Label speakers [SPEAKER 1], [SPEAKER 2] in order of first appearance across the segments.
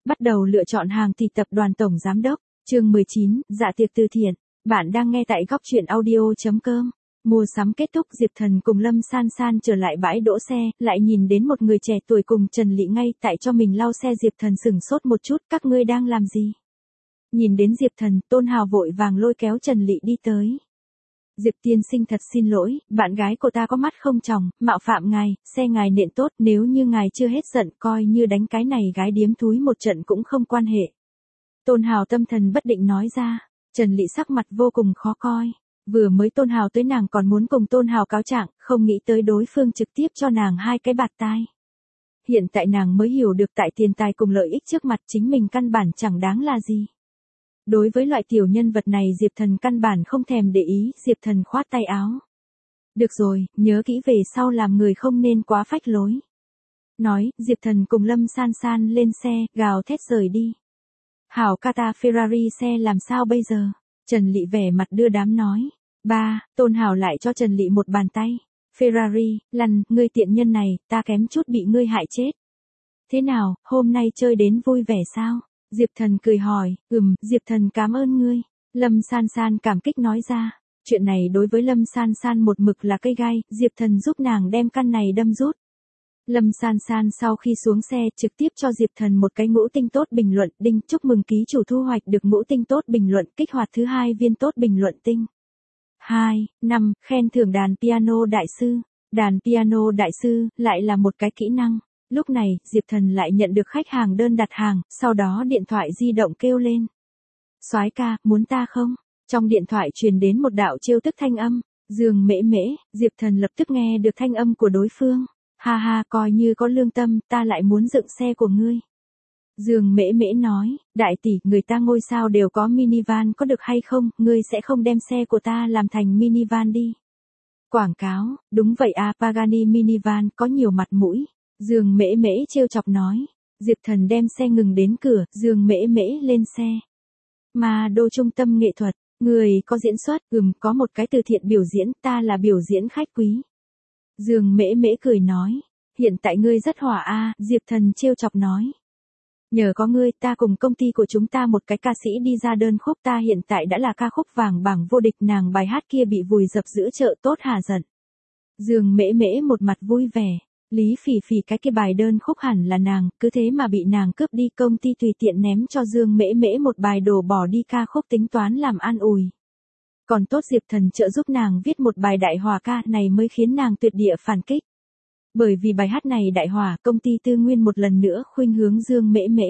[SPEAKER 1] Bắt đầu lựa chọn hàng thì tập đoàn tổng giám đốc, chương 19, dạ tiệc từ thiện. Bạn đang nghe tại góc truyện audio.com. Mua sắm kết thúc, Diệp Thần cùng Lâm San San trở lại bãi đỗ xe, lại nhìn đến một người trẻ tuổi cùng Trần Lị ngay tại cho mình lau xe. Diệp Thần sửng sốt một chút, các ngươi đang làm gì? Nhìn đến Diệp Thần, Tôn Hào vội vàng lôi kéo Trần Lị đi tới. Diệp tiên sinh thật xin lỗi, bạn gái của ta có mắt không tròng, mạo phạm ngài, xe ngài nện tốt, nếu như ngài chưa hết giận, coi như đánh cái này gái điếm thúi một trận cũng không quan hệ. Tôn Hào tâm thần bất định nói ra. Trần Lị sắc mặt vô cùng khó coi. Vừa mới Tôn Hào tới nàng còn muốn cùng Tôn Hào cáo trạng, không nghĩ tới đối phương trực tiếp cho nàng hai cái bạt tai. Hiện tại nàng mới hiểu được tại tiền tài cùng lợi ích trước mặt chính mình căn bản chẳng đáng là gì. Đối với loại tiểu nhân vật này Diệp Thần căn bản không thèm để ý. Diệp Thần khoát tay áo. Được rồi, nhớ kỹ về sau làm người không nên quá phách lối. Nói, Diệp Thần cùng Lâm San San lên xe, gào thét rời đi. Hảo ca ta Ferrari xe làm sao bây giờ? Trần Lị vẻ mặt đưa đám nói. Ba, Tôn Hào lại cho Trần Lị một bàn tay. Ferrari, lăn, ngươi tiện nhân này, ta kém chút bị ngươi hại chết. Thế nào, hôm nay chơi đến vui vẻ sao? Diệp Thần cười hỏi. Diệp Thần cảm ơn ngươi. Lâm San San cảm kích nói ra. Chuyện này đối với Lâm San San một mực là cây gai, Diệp Thần giúp nàng đem căn này đâm rút. Lâm San San sau khi xuống xe trực tiếp cho Diệp Thần một cái ngũ tinh tốt bình luận. Đinh, chúc mừng ký chủ thu hoạch được ngũ tinh tốt bình luận, kích hoạt thứ 2 viên tốt bình luận tinh. 2, 5, khen thưởng đàn piano đại sư. Đàn piano đại sư, lại là một cái kỹ năng. Lúc này, Diệp Thần lại nhận được khách hàng đơn đặt hàng, sau đó điện thoại di động kêu lên. Soái ca, muốn ta không? Trong điện thoại truyền đến một đạo trêu tức thanh âm. Dương Mễ Mễ, Diệp Thần lập tức nghe được thanh âm của đối phương. Ha ha, coi như có lương tâm, ta lại muốn dựng xe của ngươi. Dương Mễ Mễ nói, đại tỷ, người ta ngôi sao đều có minivan có được hay không, ngươi sẽ không đem xe của ta làm thành minivan đi. Quảng cáo, đúng vậy à, Pagani minivan có nhiều mặt mũi. Dương Mễ Mễ trêu chọc nói. Diệp Thần đem xe ngừng đến cửa, Dương Mễ Mễ lên xe. Mà đô trung tâm nghệ thuật, người có diễn xuất, có một cái từ thiện biểu diễn, ta là biểu diễn khách quý. Dương Mễ Mễ cười nói, hiện tại ngươi rất hỏa a, Diệp Thần trêu chọc nói. Nhờ có ngươi, ta cùng công ty của chúng ta một cái ca sĩ đi ra đơn khúc, ta hiện tại đã là ca khúc vàng bảng vô địch, nàng bài hát kia bị vùi dập giữa chợ tốt hà giận. Dương Mễ Mễ một mặt vui vẻ, Lý Phỉ Phỉ cái kia bài đơn khúc hẳn là nàng, cứ thế mà bị nàng cướp đi, công ty tùy tiện ném cho Dương Mễ Mễ một bài đổ bỏ đi ca khúc tính toán làm an ủi. Còn tốt Diệp Thần trợ giúp nàng viết một bài đại hòa ca này mới khiến nàng tuyệt địa phản kích. Bởi vì bài hát này đại hòa, công ty tư nguyên một lần nữa khuynh hướng Dương Mễ Mễ.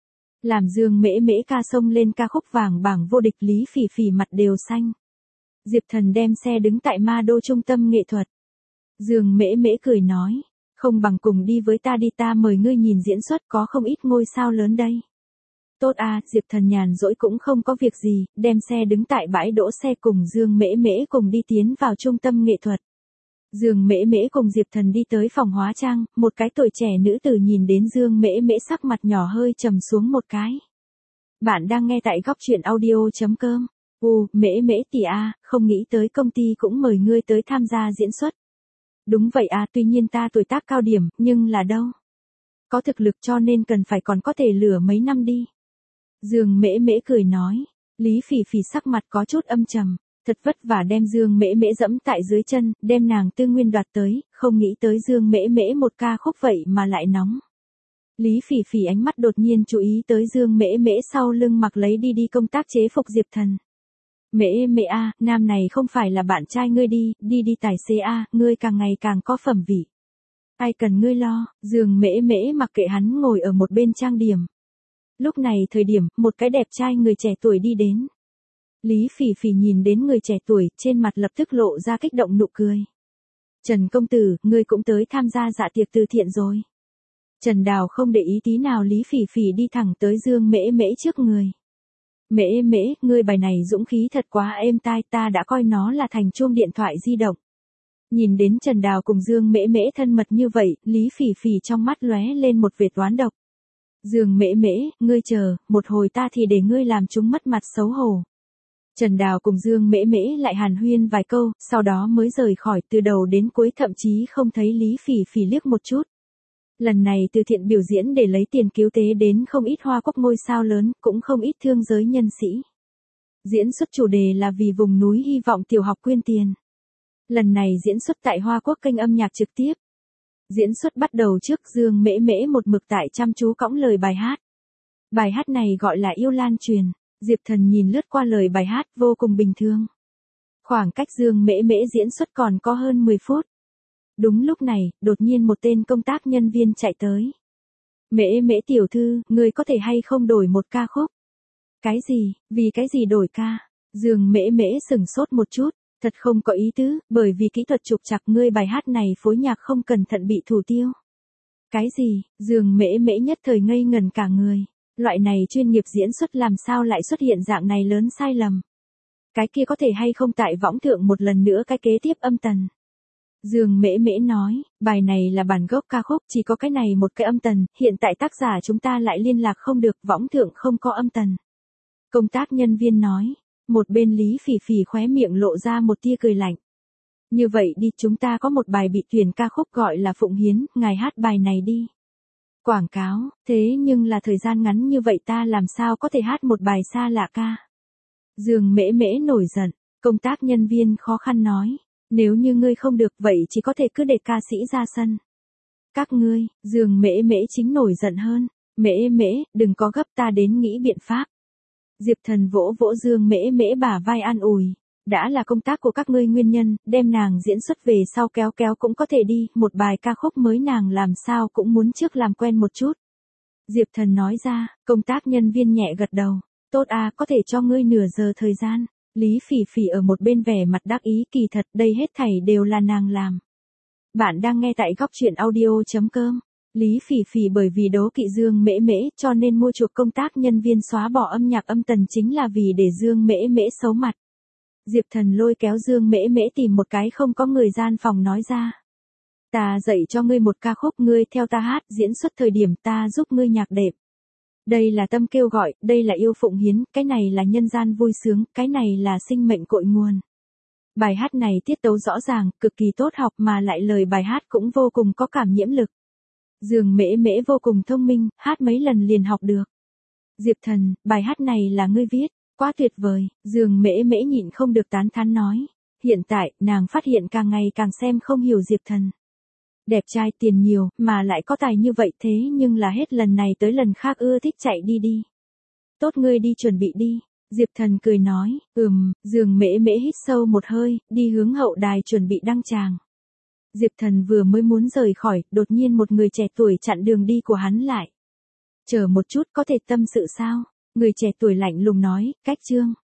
[SPEAKER 1] Làm Dương Mễ Mễ ca sông lên ca khúc vàng bảng vô địch, Lý Phỉ Phỉ mặt đều xanh. Diệp Thần đem xe đứng tại Ma Đô trung tâm nghệ thuật. Dương Mễ Mễ cười nói, không bằng cùng đi với ta đi, ta mời ngươi nhìn diễn xuất, có không ít ngôi sao lớn đây. Tốt à, Diệp Thần nhàn rỗi cũng không có việc gì, đem xe đứng tại bãi đỗ xe cùng Dương Mễ Mễ cùng đi tiến vào trung tâm nghệ thuật. Dương Mễ Mễ cùng Diệp Thần đi tới phòng hóa trang, một cái tuổi trẻ nữ tử nhìn đến Dương Mễ Mễ sắc mặt nhỏ hơi trầm xuống một cái. Bạn đang nghe tại góc truyện audio.com. Mễ Mễ tỷ a, không nghĩ tới công ty cũng mời ngươi tới tham gia diễn xuất. Đúng vậy à, tuy nhiên ta tuổi tác cao điểm, nhưng là đâu? Có thực lực cho nên cần phải còn có thể lừa mấy năm đi. Dương Mễ Mễ cười nói. Lý Phỉ Phỉ sắc mặt có chút âm trầm. Thật vất vả đem Dương Mễ Mễ dẫm tại dưới chân, đem nàng tư nguyên đoạt tới, không nghĩ tới Dương Mễ Mễ một ca khúc vậy mà lại nóng. Lý Phỉ Phỉ ánh mắt đột nhiên chú ý tới Dương Mễ Mễ sau lưng mặc lấy đi công tác chế phục Diệp Thần. Mễ Mễ a, nam này không phải là bạn trai ngươi đi tài xế a, ngươi càng ngày càng có phẩm vị. Ai cần ngươi lo, Dương Mễ Mễ mặc kệ hắn ngồi ở một bên trang điểm. Lúc này thời điểm, một cái đẹp trai người trẻ tuổi đi đến. Lý Phỉ Phỉ nhìn đến người trẻ tuổi, trên mặt lập tức lộ ra kích động nụ cười. Trần công tử, ngươi cũng tới tham gia dạ tiệc từ thiện rồi. Trần Đào không để ý tí nào, Lý Phỉ Phỉ đi thẳng tới Dương Mễ Mễ trước người. Mễ Mễ, ngươi bài này dũng khí thật quá êm tai, ta đã coi nó là thành chuông điện thoại di động. Nhìn đến Trần Đào cùng Dương Mễ Mễ thân mật như vậy, Lý Phỉ Phỉ trong mắt lóe lên một vệt oán độc. Dương Mễ Mễ, ngươi chờ, một hồi ta thì để ngươi làm chúng mất mặt xấu hổ. Trần Đào cùng Dương Mễ Mễ lại hàn huyên vài câu, sau đó mới rời khỏi, từ đầu đến cuối thậm chí không thấy Lý Phỉ Phỉ liếc một chút. Lần này từ thiện biểu diễn để lấy tiền cứu tế đến không ít Hoa Quốc ngôi sao lớn, cũng không ít thương giới nhân sĩ. Diễn xuất chủ đề là vì vùng núi hy vọng tiểu học quyên tiền. Lần này diễn xuất tại Hoa Quốc kênh âm nhạc trực tiếp. Diễn xuất bắt đầu trước Dương Mễ Mễ một mực tại chăm chú cõng lời bài hát. Bài hát này gọi là Yêu Lan Truyền. Diệp Thần nhìn lướt qua lời bài hát vô cùng bình thường. Khoảng cách Dương Mễ Mễ diễn xuất còn có hơn 10 phút. Đúng lúc này, đột nhiên một tên công tác nhân viên chạy tới. Mễ Mễ tiểu thư, người có thể hay không đổi một ca khúc? Cái gì, vì cái gì đổi ca? Dương Mễ Mễ sửng sốt một chút, thật không có ý tứ, bởi vì kỹ thuật trục trặc ngươi bài hát này phối nhạc không cẩn thận bị thủ tiêu. Cái gì, Dương Mễ Mễ nhất thời ngây ngần cả người. Loại này chuyên nghiệp diễn xuất làm sao lại xuất hiện dạng này lớn sai lầm. Cái kia có thể hay không tại võng thượng một lần nữa cái kế tiếp âm tần. Dương Mễ Mễ nói, bài này là bản gốc ca khúc, chỉ có cái này một cái âm tần, hiện tại tác giả chúng ta lại liên lạc không được, võng thượng không có âm tần. Công tác nhân viên nói, một bên Lý Phỉ Phỉ khóe miệng lộ ra một tia cười lạnh. Như vậy đi, chúng ta có một bài bị tuyển ca khúc gọi là Phụng Hiến, ngài hát bài này đi. Quảng cáo, thế nhưng là thời gian ngắn như vậy ta làm sao có thể hát một bài xa lạ ca. Dương Mễ Mễ nổi giận, công tác nhân viên khó khăn nói, nếu như ngươi không được vậy chỉ có thể cứ để ca sĩ ra sân. Các ngươi, Dương Mễ Mễ chính nổi giận hơn, Mễ Mễ, đừng có gấp ta đến nghĩ biện pháp. Diệp Thần vỗ vỗ Dương Mễ Mễ bả vai an ủi, đã là công tác của các ngươi nguyên nhân, đem nàng diễn xuất về sau kéo kéo cũng có thể đi, một bài ca khúc mới nàng làm sao cũng muốn trước làm quen một chút. Diệp Thần nói ra, công tác nhân viên nhẹ gật đầu, tốt à, có thể cho ngươi nửa giờ thời gian. Lý Phỉ Phỉ ở một bên vẻ mặt đắc ý, kỳ thật đây hết thảy đều là nàng làm. Bạn đang nghe tại góc truyện audio.com. Lý Phỉ Phỉ bởi vì đố kỵ Dương Mễ Mễ cho nên mua chuộc công tác nhân viên xóa bỏ âm nhạc âm tần chính là vì để Dương Mễ Mễ xấu mặt. Diệp Thần lôi kéo Dương Mễ Mễ tìm một cái không có người gian phòng nói ra. Ta dạy cho ngươi một ca khúc, ngươi theo ta hát, diễn xuất thời điểm ta giúp ngươi nhạc đệm. Đây là tâm kêu gọi, đây là yêu phụng hiến, cái này là nhân gian vui sướng, cái này là sinh mệnh cội nguồn. Bài hát này tiết tấu rõ ràng, cực kỳ tốt học mà lại lời bài hát cũng vô cùng có cảm nhiễm lực. Dương Mễ Mễ vô cùng thông minh, hát mấy lần liền học được. Diệp Thần, bài hát này là ngươi viết, quá tuyệt vời, Dương Mễ Mễ nhịn không được tán thán nói. Hiện tại, nàng phát hiện càng ngày càng xem không hiểu Diệp Thần. Đẹp trai, tiền nhiều, mà lại có tài như vậy, thế nhưng là hết lần này tới lần khác ưa thích chạy đi đi. Tốt, ngươi đi chuẩn bị đi. Diệp Thần cười nói, Dương Mễ Mễ hít sâu một hơi, đi hướng hậu đài chuẩn bị đăng tràng. Diệp Thần vừa mới muốn rời khỏi, đột nhiên một người trẻ tuổi chặn đường đi của hắn lại. Chờ một chút, có thể tâm sự sao? Người trẻ tuổi lạnh lùng nói, cách Trương.